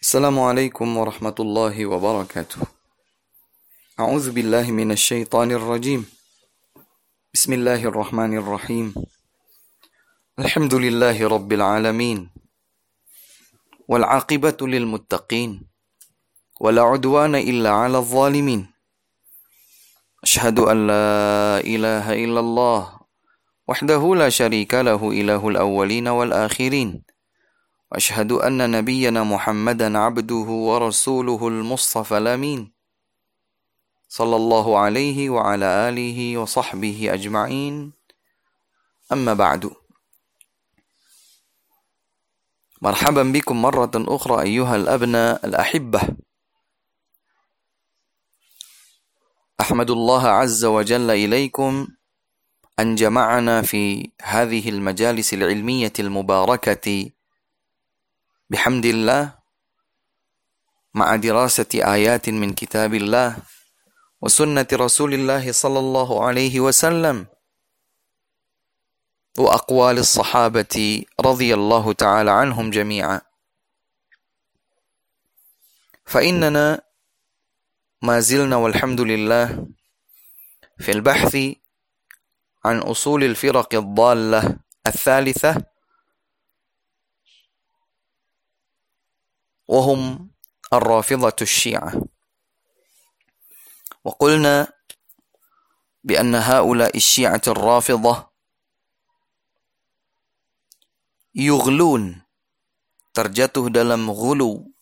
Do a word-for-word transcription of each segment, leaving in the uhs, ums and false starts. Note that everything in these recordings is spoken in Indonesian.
Assalamualaikum warahmatullahi wabarakatuh. A'udzu billahi minasy syaithanir rajim. Bismillahirrahmanirrahim. Alhamdulillahi rabbil alamin. Wal 'aqibatu lil muttaqin. Wala 'udwana illa 'alal zalimin. Asyhadu an la ilaha illallah wahdahu la syarika lahu ilahul awwalin wal akhirin. وأشهد أن نبينا محمدا عبده ورسوله المصطفى الأمين صلى الله عليه وعلى آله وصحبه أجمعين أما بعد مرحبا بكم مرة أخرى أيها الأبناء الأحبة. أحمد الله عز وجل إليكم أن جمعنا في هذه المجالس العلمية المباركة بحمد الله مع دراسة آيات من كتاب الله وسنة رسول الله صلى الله عليه وسلم وأقوال الصحابة رضي الله تعالى عنهم جميعا. فإننا ما زلنا والحمد لله في البحث عن أصول الفرق الضالة الثالثة وهم الرافضة الشيعة. وقلنا بأن هؤلاء الشيعة الرافضة يغلون terjatuh dalam غلو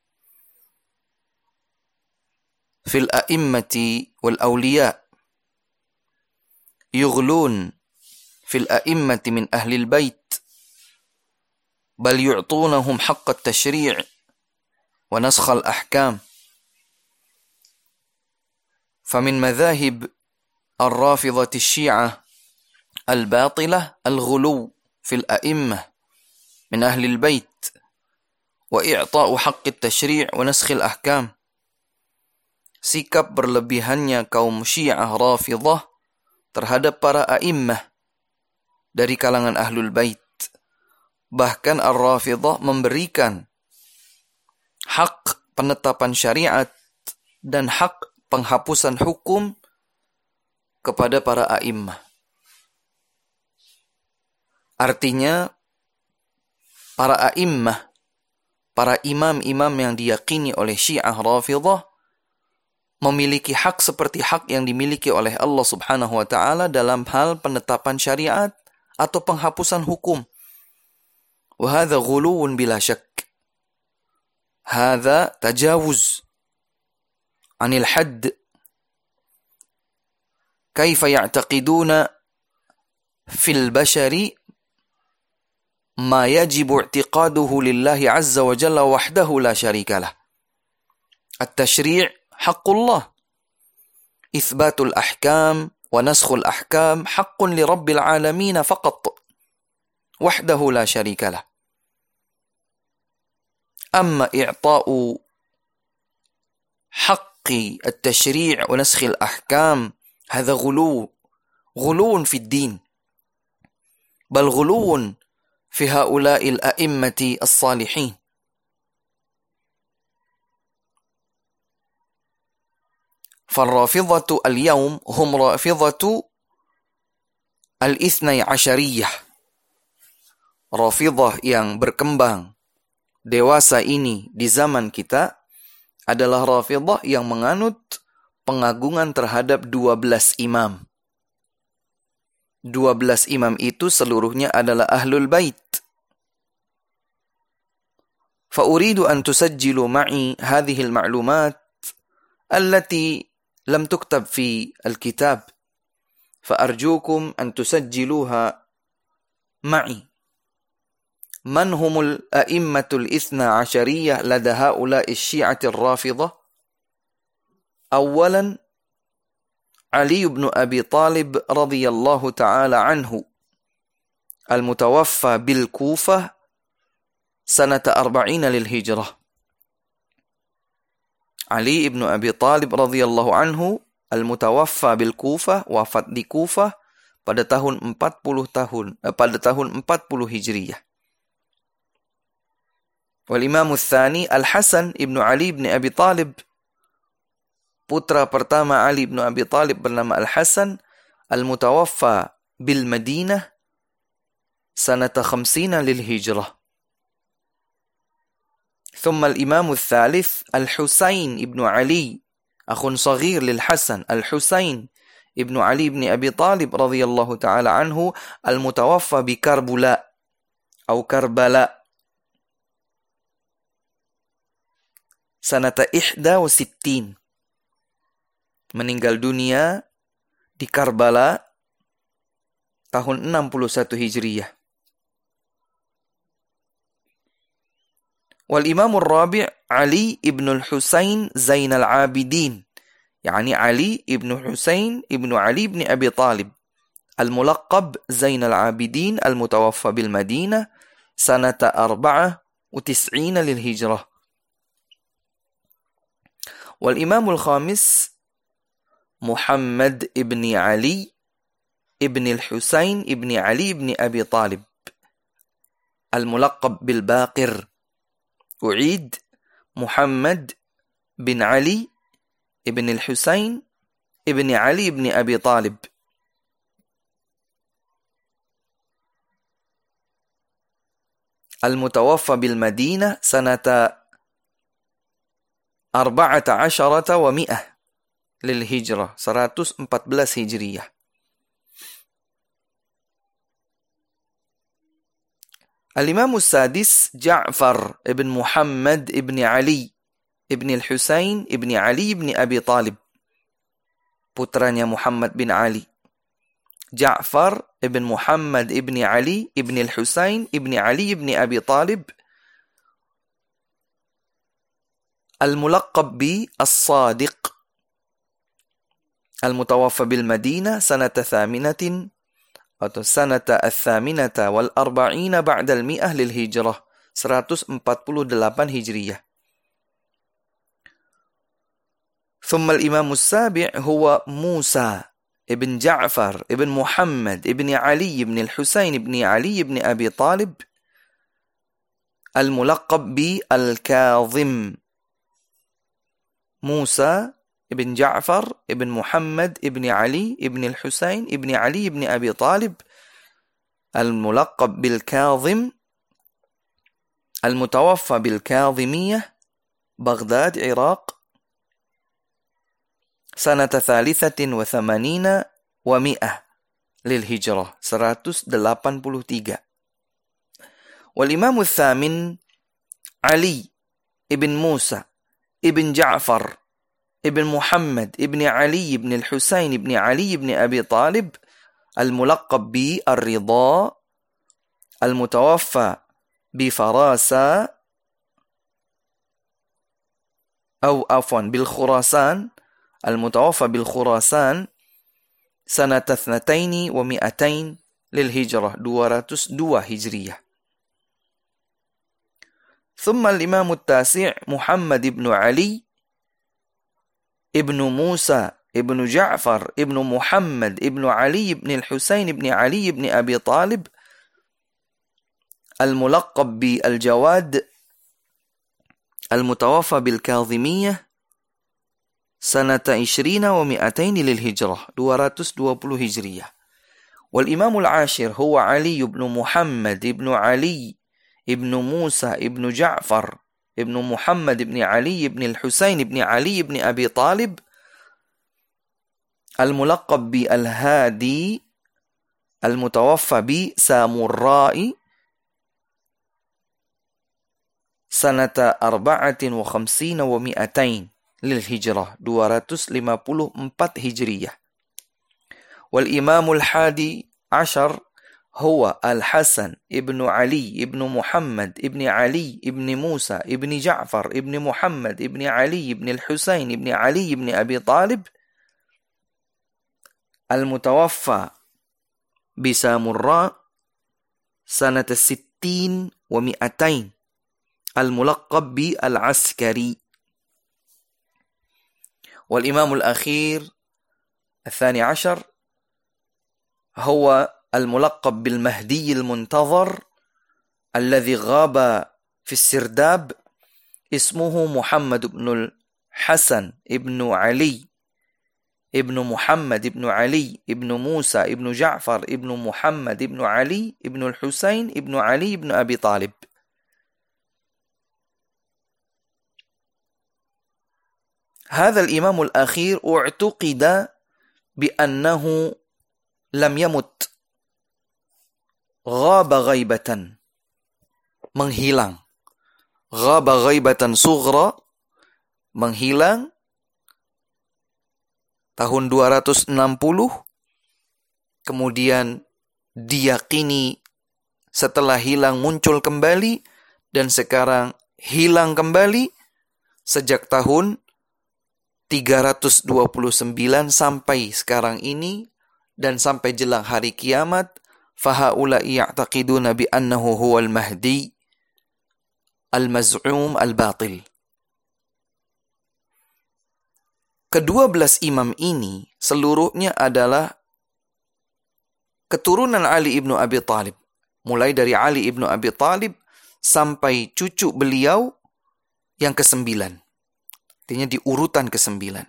في الأئمة والأولياء يغلون في الأئمة من أهل البيت بل يعطونهم حق التشريع ونسخ الأحكام. فمن مذاهب الرافضة الشيعة الباطلة الغلو في الأئمة من أهل البيت وإعطاء حق التشريع ونسخ الأحكام. Sikap berlebihannya kaum Syiah Rafidah terhadap para a'immah dari kalangan Ahlul Bait. Bahkan Ar-Rafidah memberikan hak penetapan syariat dan hak penghapusan hukum kepada para a'immah. Artinya, para a'immah, para imam-imam yang diyakini oleh Syiah Rafidah memiliki hak seperti hak yang dimiliki oleh Allah Subhanahu wa taala dalam hal penetapan syariat atau penghapusan hukum. Wa hadza ghuluun bila syak. هذا تجاوز عن الحد. كيف يعتقدون في البشر ما يجب اعتقاده لله عز وجل وحده لا شريك له. التشريع حق الله، إثبات الأحكام ونسخ الأحكام حق لرب العالمين فقط وحده لا شريك له. أما إعطاء حق التشريع ونسخ الأحكام هذا غلو غلو في الدين، بل غلو في هؤلاء الأئمة الصالحين. فالرافضة اليوم هم رافضة الاثني عشرية. Rafidhah yang berkembang dewasa ini di zaman kita adalah Rafidhah yang menganut pengagungan terhadap dua belas imam. dua belas imam itu seluruhnya adalah Ahlul Bait. فأريد أن تسجلوا معي هذه المعلومات التي لم تكتب في الكتاب، فأرجوكم أن تسجلوها معي. من هم الأئمة الإثنى عشرية لدى هؤلاء الشيعة الرافضة؟ أولا علي بن أبي طالب رضي الله تعالى عنه المتوفى بالكوفة سنة أربعين للهجرة. علي بن أبي طالب رضي الله عنه المتوفى بالكوفة wafat di Kufah pada tahun empat puluh tahun eh, pada tahun empat puluh Hijriyah. Wal-Imam Ats-Tsani Al-Hasan ibnu Ali ibn Abi Talib. Putra pertama Ali ibn Abi Talib bernama Al-Hasan, al-mutawaffa bil Madinah sanata khamsina lil hijrah. ثم الإمام الثالث الحسين ابن علي أخ صغير للحسن، الحسين ابن علي بن أبي طالب رضي الله تعالى عنه، المتوفى بكربلاء أو كربلاء sanata ihda wa sittin, meninggal dunia di Karbala tahun enam puluh satu Hijriyah. Wal Imamur Rabi' Ali ibn al-Husain Zain al-Abidin, yani Ali ibn Husain ibn Ali ibn Abi Talib, al-mulaqab Zain al-Abidin, al-mutawaffa bil Madinah sanata arba'ah wa tis'ina lil hijrah. Wal Imamul Khamis Muhammad ibn Ali ibn al-Husain ibn Ali ibn Abi Talib, al-mulaqab bil Baqir. U'id Muhammad bin Ali ibn al-Husain ibn Ali ibn Abi Talib. Al-mutawaffa bil Madinah sanata arba'ata asharata wa mi'ah lil hijrah, seratus empat belas Hijriyah. Al-Imam As-Sadis Ja'far ibn Muhammad ibn Ali ibn al-Husain ibn Ali ibn Abi Talib, putranya Muhammad bin Ali. Ja'far ibn Muhammad ibn Ali ibn al-Husain ibn Ali ibn Abi Talib, al-mulaqab bi As-Sadiq, al-mutawaffa bil Madinah sanata thaminatin atau sanata al-thaminata wal arba'ina ba'da al-mi'ah lil hijrah, seratus empat puluh delapan Hijriyah. Thumma al-Imam As-Sabi' huwa Musa ibn Ja'far ibn Muhammad ibn Ali ibn al-Husain ibn Ali ibn Abi Talib, al-mulaqab bi Al-Kazim. Musa ibn Ja'far ibn Muhammad ibn Ali ibn al-Husain ibn Ali ibn Abi Talib, al-mulaqab bil Kazim, al-mutawaffa bil Kazimiyah, Baghdad, Iraq, sanata thalithatin wa thamanina wa mi'ah lil hijrah, seratus delapan puluh tiga. Wal Imam Ats-Tsamin Ali ibn Musa ibn Ja'far ibn Muhammad ibn Ali ibn al-Husain ibn Ali ibn Abi Talib, al-mulaqab bi Ar-Ridha, al-mutawaffa bi Farasa atau afwan bil Khurasan, al-mutawaffa bil Khurasan sanata thnataini wa mi'atain lil hijrah, dua ratus dua Hijriyah. Thumma al-Imam At-Tasi' Muhammad ibn Ali ibn Musa ibn Ja'far ibn Muhammad ibn Ali ibn al-Husain ibn Ali ibn Abi Talib, al-mulaqab bi Al-Jawad, al-mutawaffa bil Kazimiyah sanata ishrina wa mi'atain lil hijrah, dua ratus dua puluh Hijriyah. Wal Imamul Ashir huwa Ali ibn Muhammad ibn Ali ibn Musa ibn Ja'far ibn Muhammad ibn Ali ibn al-Husain ibn Ali ibn Abi Talib, al-mulaqab bi Al-Hadi, al-mutawaffa bi Samurra'i sanata arba'atin wa khamsina wa mi'atain lil hijrah, dua ratus lima puluh empat Hijriyah. Wal Imamul Hadi Ashar huwa Al-Hasan ibn Ali ibn Muhammad ibn Ali ibn Musa ibn Ja'far ibn Muhammad ibn Ali ibn al-Husain ibn Ali ibn Abi Talib, al-mutawaffa bi Samurra sanata sittin wa mi'atain, al-mulaqab bi Al-Askari. Wal Imamul Akhir الثاني عشر هو الملقب بالمهدي المنتظر الذي غاب fi Sirdab ismuhu Muhammad ibn Hasan ibn Ali ibnu Muhammad ibnu Ali ibnu Musa ibnu Ja'far ibnu Muhammad ibnu Ali ibnu Al-Husain ibnu Ali ibnu Abi Talib. هذا الإمام الأخير اعتقد بأنه لم يمت غاب غيبة menghilang غاب غيبة صغرى menghilang tahun dua ratus enam puluh, kemudian diyakini setelah hilang muncul kembali, dan sekarang hilang kembali sejak tahun tiga ratus dua puluh sembilan sampai sekarang ini, dan sampai jelang hari kiamat. Fahaula'i ya'taqiduna bi annahu huwal mahdi al-maz'um al-batil. Kedua belas imam ini seluruhnya adalah keturunan Ali ibnu Abi Talib. Mulai dari Ali ibnu Abi Talib sampai cucu beliau yang kesembilan. Artinya di urutan kesembilan.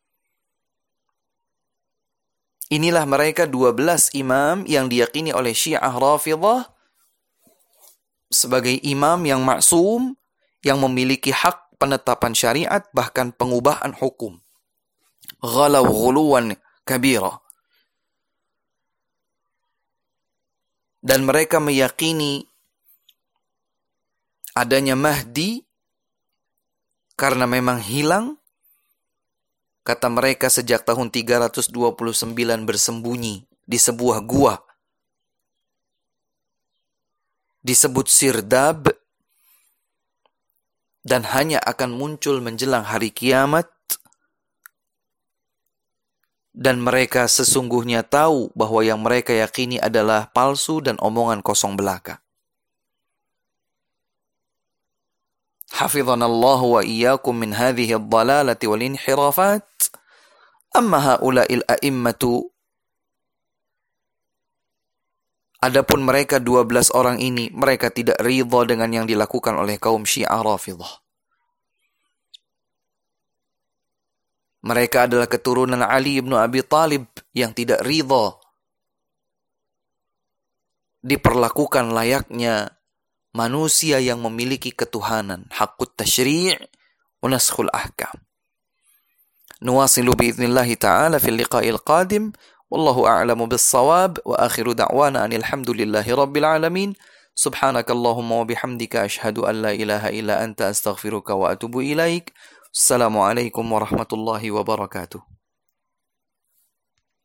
Inilah mereka dua belas imam yang diyakini oleh Syiah Rafidhah sebagai imam yang maksum, yang memiliki hak penetapan syariat, bahkan pengubahan hukum. Ghalau ghuluwan kabira. Dan mereka meyakini adanya Mahdi karena memang hilang. Kata mereka sejak tahun tiga ratus dua puluh sembilan bersembunyi di sebuah gua disebut Sirdab, dan hanya akan muncul menjelang hari kiamat. Dan mereka sesungguhnya tahu bahwa yang mereka yakini adalah palsu dan omongan kosong belaka. Hafizanallahu wa iyyakum min hadhihi ad-dalalati wal inhirafat. Amma haula'il a'immatu, adapun mereka dua belas orang ini, mereka tidak ridha dengan yang dilakukan oleh kaum Syiah Rafidhah. Mereka adalah keturunan Ali ibnu Abi Talib yang tidak ridha diperlakukan layaknya manusia yang memiliki ketuhanan, haqqut tasyri' wa naskhul ahkam. Nuwasilu bi'idhnillahi ta'ala fil liqa'il qadim. Wallahu a'lamu bis-shawab, wa akhiru da'wana anil hamdulillahi rabbil alamin. Subhanakallahumma wa bihamdika asyhadu an la ilaha illa anta astaghfiruka wa atubu ilaik. Assalamualaikum warahmatullahi wabarakatuh.